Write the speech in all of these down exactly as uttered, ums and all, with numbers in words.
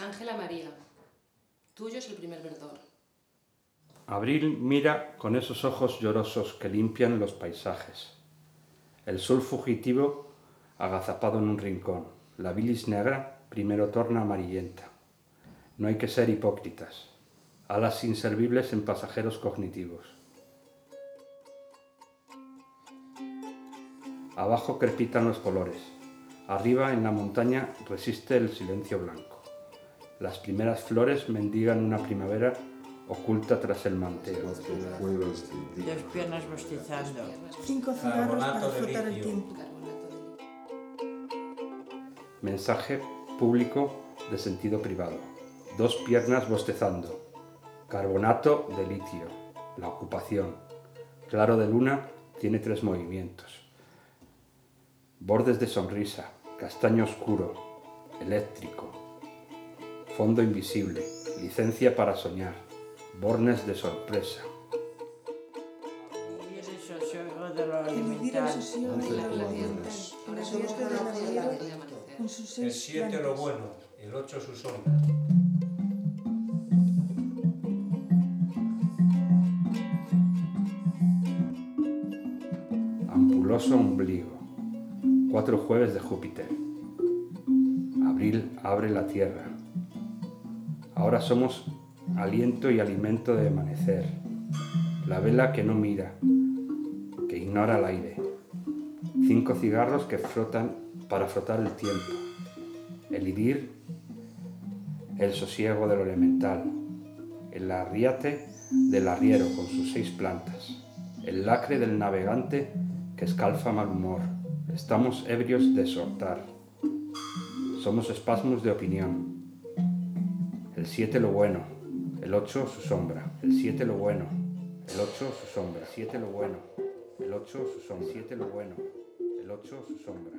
Ángela María, tuyo es el primer verdor. Abril mira con esos ojos llorosos que limpian los paisajes. El sol fugitivo agazapado en un rincón. La bilis negra primero torna amarillenta. No hay que ser hipócritas. Alas inservibles en pasajeros cognitivos. Abajo crepitan los colores. Arriba, en la montaña, resiste el silencio blanco. Las primeras flores mendigan una primavera oculta tras el manteo. Dos piernas bostezando. Cinco cigarros para flotar el tiempo. Mensaje público de sentido privado. Dos piernas bostezando. Carbonato de litio. La ocupación. Claro de luna tiene tres movimientos. Bordes de sonrisa. Castaño oscuro. Eléctrico. Fondo invisible. Licencia para soñar. Bornes de sorpresa. Y el sosiego de lo Vivir el alimental. sosiego de lo alimental. En la fiesta de la ciudad, con sus El seis siete lo plantas. bueno, el ocho su sombra. Ampuloso ombligo. Cuatro jueves de Júpiter. Abril abre la tierra. Ahora somos aliento y alimento de amanecer. La vela que no mira, que ignora el aire. Cinco cigarros que frotan para frotar el tiempo. El idir, el sosiego de lo elemental. El arriate del arriero con sus seis plantas. El lacre del navegante que escalfa mal humor. Estamos ebrios de soltar. Somos espasmos de opinión. El siete lo bueno, el ocho su sombra. El siete lo bueno, el ocho su sombra. El siete lo bueno, el ocho su sombra. El siete lo bueno, el ocho su sombra.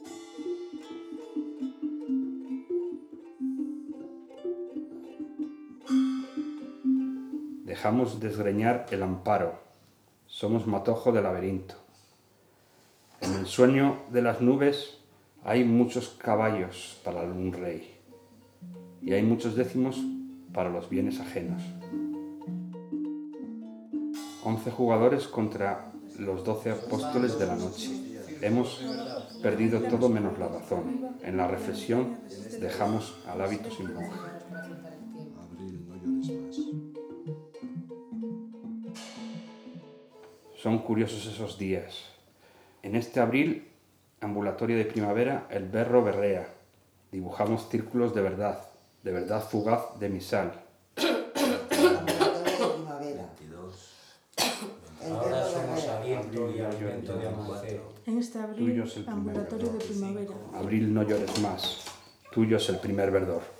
Dejamos desgreñar el amparo. Somos matojo de laberinto. En el sueño de las nubes hay muchos caballos para un rey y hay muchos décimos para los bienes ajenos. Once jugadores contra los doce apóstoles de la noche. Hemos perdido todo menos la razón. En la reflexión dejamos al hábito sin monje. Abril, no llores más. Son curiosos esos días. En este abril, ambulatorio de primavera, el berro berrea. Dibujamos círculos de verdad, de verdad fugaz de misal. Ambulatorio de primavera. El Ahora berro somos berrea. aliento y alimento de amanecer. En este Tuyo abril, es el primer ambulatorio de verdor. primavera. Abril, no llores más. Tuyo es el primer verdor.